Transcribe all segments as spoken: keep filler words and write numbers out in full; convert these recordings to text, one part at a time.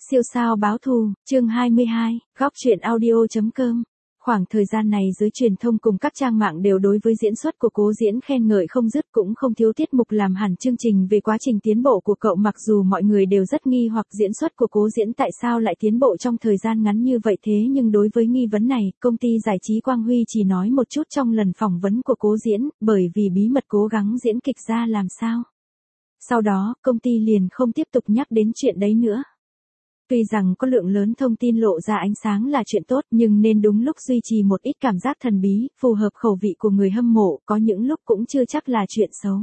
Siêu sao báo thù, chương hai mươi hai, góc truyện audio.com. Khoảng thời gian này giới truyền thông cùng các trang mạng đều đối với diễn xuất của Cố Diễn khen ngợi không dứt, cũng không thiếu tiết mục làm hẳn chương trình về quá trình tiến bộ của cậu. Mặc dù mọi người đều rất nghi hoặc diễn xuất của Cố Diễn tại sao lại tiến bộ trong thời gian ngắn như vậy, thế nhưng đối với nghi vấn này, công ty giải trí Quang Huy chỉ nói một chút trong lần phỏng vấn của Cố Diễn, bởi vì bí mật cố gắng diễn kịch ra làm sao. Sau đó, công ty liền không tiếp tục nhắc đến chuyện đấy nữa. Tuy rằng có lượng lớn thông tin lộ ra ánh sáng là chuyện tốt, nhưng nên đúng lúc duy trì một ít cảm giác thần bí, phù hợp khẩu vị của người hâm mộ, có những lúc cũng chưa chắc là chuyện xấu.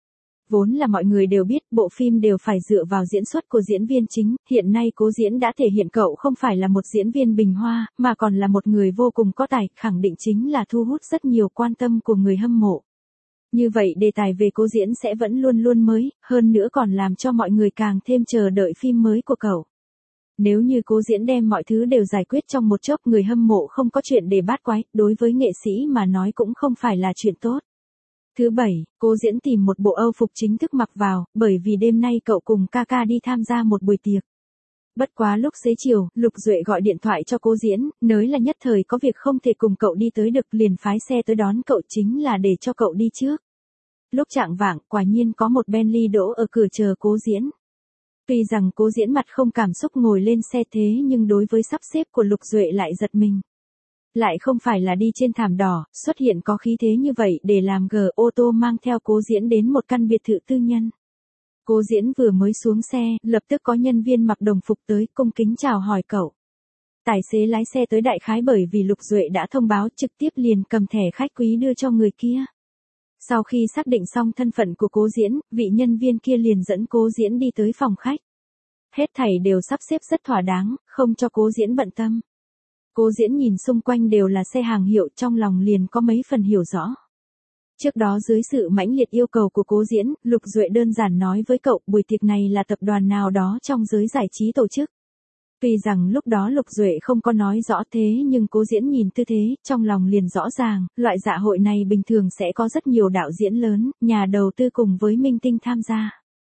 Vốn là mọi người đều biết bộ phim đều phải dựa vào diễn xuất của diễn viên chính, hiện nay Cố Diễn đã thể hiện cậu không phải là một diễn viên bình hoa, mà còn là một người vô cùng có tài, khẳng định chính là thu hút rất nhiều quan tâm của người hâm mộ. Như vậy đề tài về Cố Diễn sẽ vẫn luôn luôn mới, hơn nữa còn làm cho mọi người càng thêm chờ đợi phim mới của cậu. Nếu như Cố Diễn đem mọi thứ đều giải quyết trong một chốc, người hâm mộ không có chuyện để bát quái, đối với nghệ sĩ mà nói cũng không phải là chuyện tốt. Thứ bảy, Cố Diễn tìm một bộ Âu phục chính thức mặc vào, bởi vì đêm nay cậu cùng ca ca đi tham gia một buổi tiệc. Bất quá lúc xế chiều, Lục Duệ gọi điện thoại cho Cố Diễn, nói là nhất thời có việc không thể cùng cậu đi tới được, liền phái xe tới đón cậu, chính là để cho cậu đi trước. Lúc chạng vạng, quả nhiên có một Bentley đỗ ở cửa chờ Cố Diễn. Tuy rằng Cố Diễn mặt không cảm xúc ngồi lên xe, thế nhưng đối với sắp xếp của Lục Duệ lại giật mình. Lại không phải là đi trên thảm đỏ, xuất hiện có khí thế như vậy để làm gờ ô tô mang theo Cố Diễn đến một căn biệt thự tư nhân. Cố Diễn vừa mới xuống xe, lập tức có nhân viên mặc đồng phục tới, cung kính chào hỏi cậu. Tài xế lái xe tới đại khái bởi vì Lục Duệ đã thông báo, trực tiếp liền cầm thẻ khách quý đưa cho người kia. Sau khi xác định xong thân phận của Cố Diễn, vị nhân viên kia liền dẫn Cố Diễn đi tới phòng khách. Hết thảy đều sắp xếp rất thỏa đáng, không cho Cố Diễn bận tâm. Cố Diễn nhìn xung quanh đều là xe hàng hiệu, trong lòng liền có mấy phần hiểu rõ. Trước đó dưới sự mãnh liệt yêu cầu của Cố Diễn, Lục Duệ đơn giản nói với cậu buổi tiệc này là tập đoàn nào đó trong giới giải trí tổ chức. Tuy rằng lúc đó Lục Duệ không có nói rõ, thế nhưng Cố Diễn nhìn tư thế, trong lòng liền rõ ràng, loại dạ hội này bình thường sẽ có rất nhiều đạo diễn lớn, nhà đầu tư cùng với minh tinh tham gia.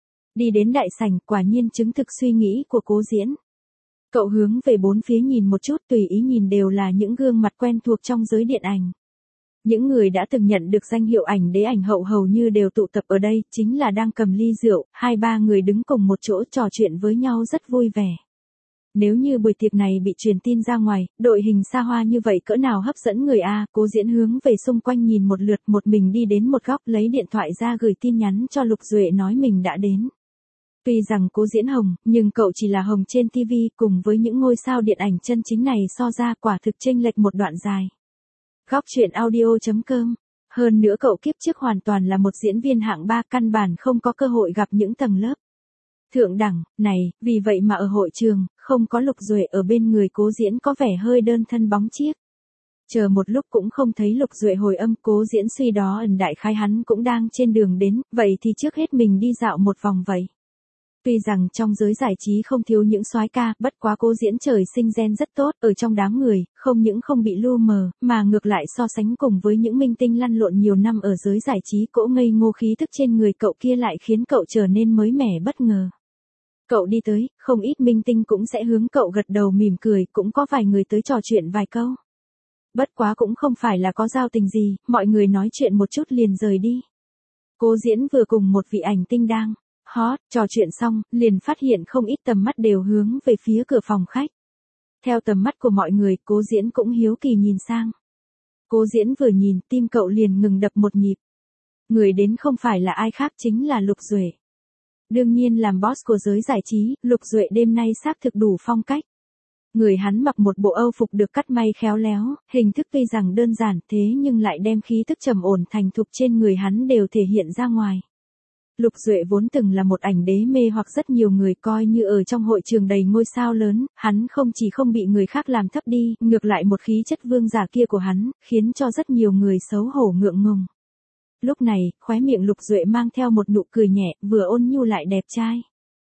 Đi đến đại sảnh, quả nhiên chứng thực suy nghĩ của Cố Diễn. Cậu hướng về bốn phía nhìn một chút, tùy ý nhìn đều là những gương mặt quen thuộc trong giới điện ảnh. Những người đã từng nhận được danh hiệu ảnh đế ảnh hậu hầu như đều tụ tập ở đây, chính là đang cầm ly rượu, hai ba người đứng cùng một chỗ trò chuyện với nhau rất vui vẻ. Nếu như buổi tiệc này bị truyền tin ra ngoài, đội hình xa hoa như vậy cỡ nào hấp dẫn người a. Cố Diễn hướng về xung quanh nhìn một lượt, một mình đi đến một góc lấy điện thoại ra gửi tin nhắn cho Lục Duệ nói mình đã đến. Tuy rằng Cố Diễn hồng, nhưng cậu chỉ là hồng trên ti vi, cùng với những ngôi sao điện ảnh chân chính này so ra quả thực chênh lệch một đoạn dài. Góc truyện audio.com. Hơn nữa cậu kiếp trước hoàn toàn là một diễn viên hạng ba, căn bản không có cơ hội gặp những tầng lớp thượng đẳng này, vì vậy mà ở hội trường, không có Lục Duệ ở bên người, Cố Diễn có vẻ hơi đơn thân bóng chiếc. Chờ một lúc cũng không thấy Lục Duệ hồi âm, Cố Diễn suy đó ẩn đại khái hắn cũng đang trên đường đến, vậy thì trước hết mình đi dạo một vòng vậy. Tuy rằng trong giới giải trí không thiếu những soái ca, bất quá Cố Diễn trời sinh gen rất tốt, ở trong đám người, không những không bị lu mờ, mà ngược lại so sánh cùng với những minh tinh lăn lộn nhiều năm ở giới giải trí, cỗ ngây ngô khí thức trên người cậu kia lại khiến cậu trở nên mới mẻ bất ngờ. Cậu đi tới, không ít minh tinh cũng sẽ hướng cậu gật đầu mỉm cười, cũng có vài người tới trò chuyện vài câu. Bất quá cũng không phải là có giao tình gì, mọi người nói chuyện một chút liền rời đi. Cố Diễn vừa cùng một vị ảnh tinh đang hot, trò chuyện xong, liền phát hiện không ít tầm mắt đều hướng về phía cửa phòng khách. Theo tầm mắt của mọi người, Cố Diễn cũng hiếu kỳ nhìn sang. Cố Diễn vừa nhìn, tim cậu liền ngừng đập một nhịp. Người đến không phải là ai khác, chính là Lục Duệ. Đương nhiên làm boss của giới giải trí, Lục Duệ đêm nay xác thực đủ phong cách. Người hắn mặc một bộ Âu phục được cắt may khéo léo, hình thức tuy rằng đơn giản, thế nhưng lại đem khí thức trầm ổn thành thục trên người hắn đều thể hiện ra ngoài. Lục Duệ vốn từng là một ảnh đế mê hoặc rất nhiều người, coi như ở trong hội trường đầy ngôi sao lớn, hắn không chỉ không bị người khác làm thấp đi, ngược lại một khí chất vương giả kia của hắn, khiến cho rất nhiều người xấu hổ ngượng ngùng. Lúc này, khóe miệng Lục Duệ mang theo một nụ cười nhẹ, vừa ôn nhu lại đẹp trai.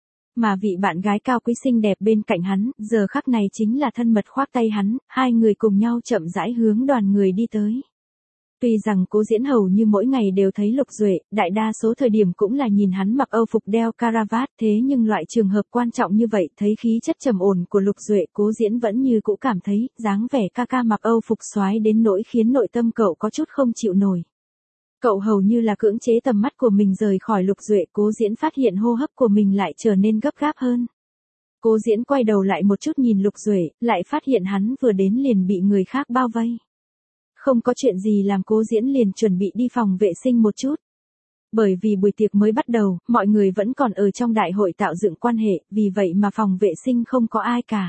Mà vị bạn gái cao quý xinh đẹp bên cạnh hắn, giờ khắc này chính là thân mật khoác tay hắn, hai người cùng nhau chậm rãi hướng đoàn người đi tới. Tuy rằng Cố Diễn hầu như mỗi ngày đều thấy Lục Duệ, đại đa số thời điểm cũng là nhìn hắn mặc âu phục đeo caravat, thế nhưng loại trường hợp quan trọng như vậy, thấy khí chất trầm ổn của Lục Duệ, Cố Diễn vẫn như cũ cảm thấy, dáng vẻ ca ca mặc âu phục soái đến nỗi khiến nội tâm cậu có chút không chịu nổi. Cậu hầu như là cưỡng chế tầm mắt của mình rời khỏi Lục Duệ, Cố Diễn phát hiện hô hấp của mình lại trở nên gấp gáp hơn. Cố Diễn quay đầu lại một chút nhìn Lục Duệ, lại phát hiện hắn vừa đến liền bị người khác bao vây. Không có chuyện gì làm Cố Diễn liền chuẩn bị đi phòng vệ sinh một chút. Bởi vì buổi tiệc mới bắt đầu, mọi người vẫn còn ở trong đại hội tạo dựng quan hệ, vì vậy mà phòng vệ sinh không có ai cả.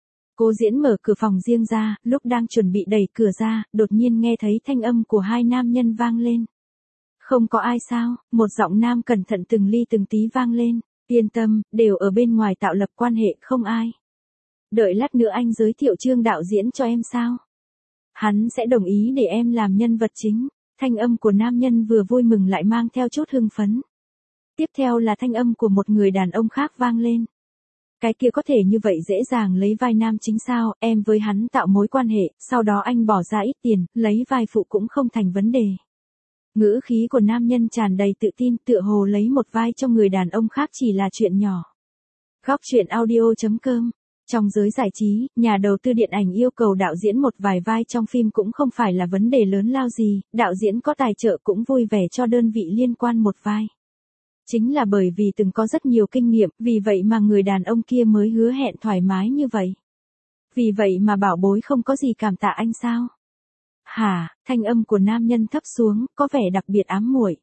Cố Diễn mở cửa phòng riêng ra, lúc đang chuẩn bị đẩy cửa ra, đột nhiên nghe thấy thanh âm của hai nam nhân vang lên. Không có ai sao, một giọng nam cẩn thận từng ly từng tí vang lên, yên tâm, đều ở bên ngoài tạo lập quan hệ, không ai. Đợi lát nữa anh giới thiệu Trương đạo diễn cho em sao? Hắn sẽ đồng ý để em làm nhân vật chính. Thanh âm của nam nhân vừa vui mừng lại mang theo chút hưng phấn. Tiếp theo là thanh âm của một người đàn ông khác vang lên. Cái kia có thể như vậy dễ dàng lấy vai nam chính sao, em với hắn tạo mối quan hệ, sau đó anh bỏ ra ít tiền, lấy vai phụ cũng không thành vấn đề. Ngữ khí của nam nhân tràn đầy tự tin, tựa hồ lấy một vai cho người đàn ông khác chỉ là chuyện nhỏ. Góc truyện audio chấm com. Trong giới giải trí, nhà đầu tư điện ảnh yêu cầu đạo diễn một vài vai trong phim cũng không phải là vấn đề lớn lao gì, đạo diễn có tài trợ cũng vui vẻ cho đơn vị liên quan một vai. Chính là bởi vì từng có rất nhiều kinh nghiệm, vì vậy mà người đàn ông kia mới hứa hẹn thoải mái như vậy. Vì vậy mà bảo bối không có gì cảm tạ anh sao? Hả, thanh âm của nam nhân thấp xuống, có vẻ đặc biệt ám muội.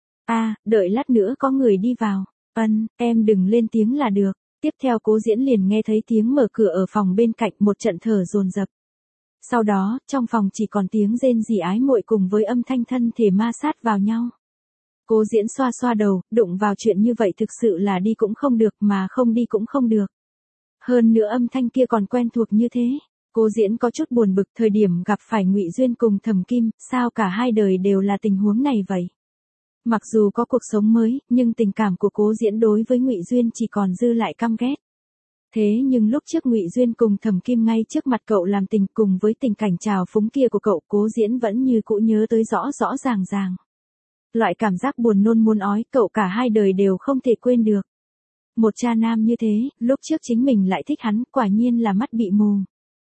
À, đợi lát nữa có người đi vào. Ân, em đừng lên tiếng là được. Tiếp theo Cố Diễn liền nghe thấy tiếng mở cửa ở phòng bên cạnh, một trận thở dồn dập. Sau đó, trong phòng chỉ còn tiếng rên rỉ ái muội cùng với âm thanh thân thể ma sát vào nhau. Cố Diễn xoa xoa đầu, đụng vào chuyện như vậy thực sự là đi cũng không được mà không đi cũng không được. Hơn nữa âm thanh kia còn quen thuộc như thế. Cố Diễn có chút buồn bực, thời điểm gặp phải Ngụy Duyên cùng Thẩm Kim, sao cả hai đời đều là tình huống này vậy? Mặc dù có cuộc sống mới, nhưng tình cảm của Cố Diễn đối với Ngụy Duyên chỉ còn dư lại căm ghét. Thế nhưng lúc trước Ngụy Duyên cùng Thẩm Kim ngay trước mặt cậu làm tình, cùng với tình cảnh trào phúng kia của cậu, Cố Diễn vẫn như cũ nhớ tới rõ rõ ràng ràng. Loại cảm giác buồn nôn muốn ói, cậu cả hai đời đều không thể quên được. Một cha nam như thế, lúc trước chính mình lại thích hắn, quả nhiên là mắt bị mù.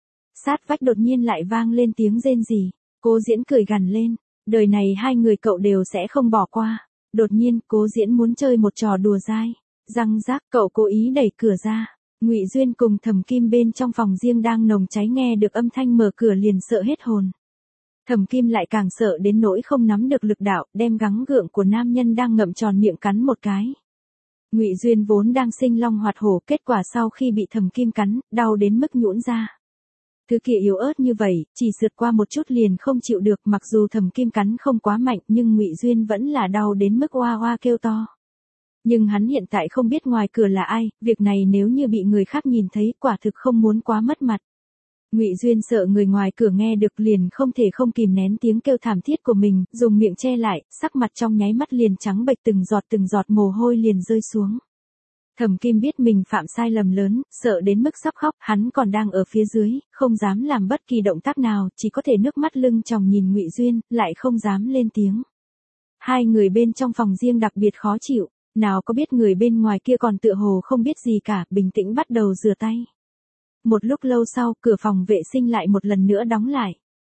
Sát vách đột nhiên lại vang lên tiếng rên rỉ, Cố Diễn cười gằn lên, đời này hai người cậu đều sẽ không bỏ qua. Đột nhiên, Cố Diễn muốn chơi một trò đùa dai. Răng rác, cậu cố ý đẩy cửa ra. Ngụy Duyên cùng Thẩm Kim bên trong phòng riêng đang nồng cháy nghe được âm thanh mở cửa liền sợ hết hồn. Thẩm Kim lại càng sợ đến nỗi không nắm được lực đạo, đem gắng gượng của nam nhân đang ngậm tròn miệng cắn một cái. Ngụy Duyên vốn đang sinh long hoạt hổ, kết quả sau khi bị Thẩm Kim cắn, đau đến mức nhũn ra. Thứ kia yếu ớt như vậy, chỉ sượt qua một chút liền không chịu được, mặc dù Thẩm Kim cắn không quá mạnh, nhưng Ngụy Duyên vẫn là đau đến mức oa oa kêu to. Nhưng hắn hiện tại không biết ngoài cửa là ai, việc này nếu như bị người khác nhìn thấy, quả thực không muốn quá mất mặt. Ngụy Duyên sợ người ngoài cửa nghe được liền không thể không kìm nén tiếng kêu thảm thiết của mình, dùng miệng che lại, sắc mặt trong nháy mắt liền trắng bệch, từng giọt từng giọt mồ hôi liền rơi xuống. Thẩm Kim biết mình phạm sai lầm lớn, sợ đến mức sắp khóc, hắn còn đang ở phía dưới, không dám làm bất kỳ động tác nào, chỉ có thể nước mắt lưng tròng nhìn Ngụy Duyên, lại không dám lên tiếng. Hai người bên trong phòng riêng đặc biệt khó chịu, nào có biết người bên ngoài kia còn tựa hồ không biết gì cả, bình tĩnh bắt đầu rửa tay. Một lúc lâu sau, cửa phòng vệ sinh lại một lần nữa đóng lại.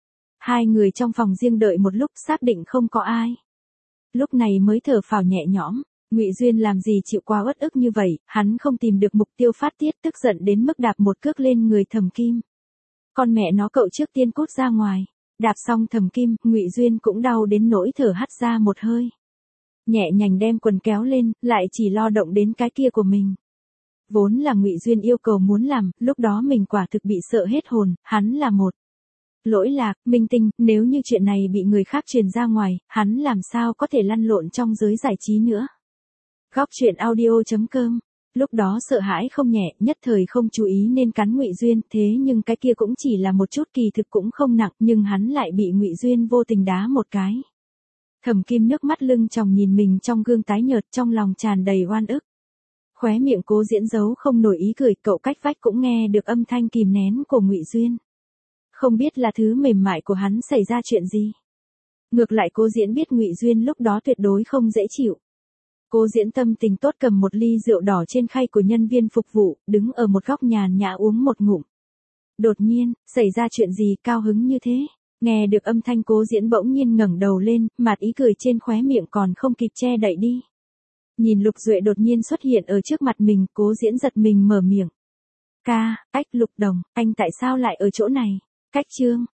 Hai người trong phòng riêng đợi một lúc, xác định không có ai. Lúc này mới thở phào nhẹ nhõm. Ngụy Duyên làm gì chịu qua uất ức như vậy, hắn không tìm được mục tiêu phát tiết, tức giận đến mức đạp một cước lên người Thẩm Kim. Con mẹ nó, cậu trước tiên cút ra ngoài. Đạp xong Thẩm Kim, Ngụy Duyên cũng đau đến nỗi thở hắt ra một hơi. Nhẹ nhàng đem quần kéo lên, lại chỉ lo động đến cái kia của mình. Vốn là Ngụy Duyên yêu cầu muốn làm, lúc đó mình quả thực bị sợ hết hồn, hắn là một lỗi lạc, minh tinh, nếu như chuyện này bị người khác truyền ra ngoài, hắn làm sao có thể lăn lộn trong giới giải trí nữa. Góc truyện audio chấm com. Lúc đó sợ hãi không nhẹ, nhất thời không chú ý nên cắn Ngụy Duyên, thế nhưng cái kia cũng chỉ là một chút, kỳ thực cũng không nặng, nhưng hắn lại bị Ngụy Duyên vô tình đá một cái. Thẩm Kim nước mắt lưng tròng nhìn mình trong gương tái nhợt, trong lòng tràn đầy oan ức. Khóe miệng Cố Diễn giấu không nổi ý cười, cậu cách vách cũng nghe được âm thanh kìm nén của Ngụy Duyên. Không biết là thứ mềm mại của hắn xảy ra chuyện gì. Ngược lại Cố Diễn biết Ngụy Duyên lúc đó tuyệt đối không dễ chịu. Cố Diễn tâm tình tốt cầm một ly rượu đỏ trên khay của nhân viên phục vụ, đứng ở một góc nhàn nhã uống một ngụm. Đột nhiên, xảy ra chuyện gì cao hứng như thế? Nghe được âm thanh Cố Diễn bỗng nhiên ngẩng đầu lên, mặt ý cười trên khóe miệng còn không kịp che đậy đi. Nhìn Lục Duệ đột nhiên xuất hiện ở trước mặt mình, Cố Diễn giật mình mở miệng. Ca, ách Lục Đồng, anh tại sao lại ở chỗ này? Cách Trương,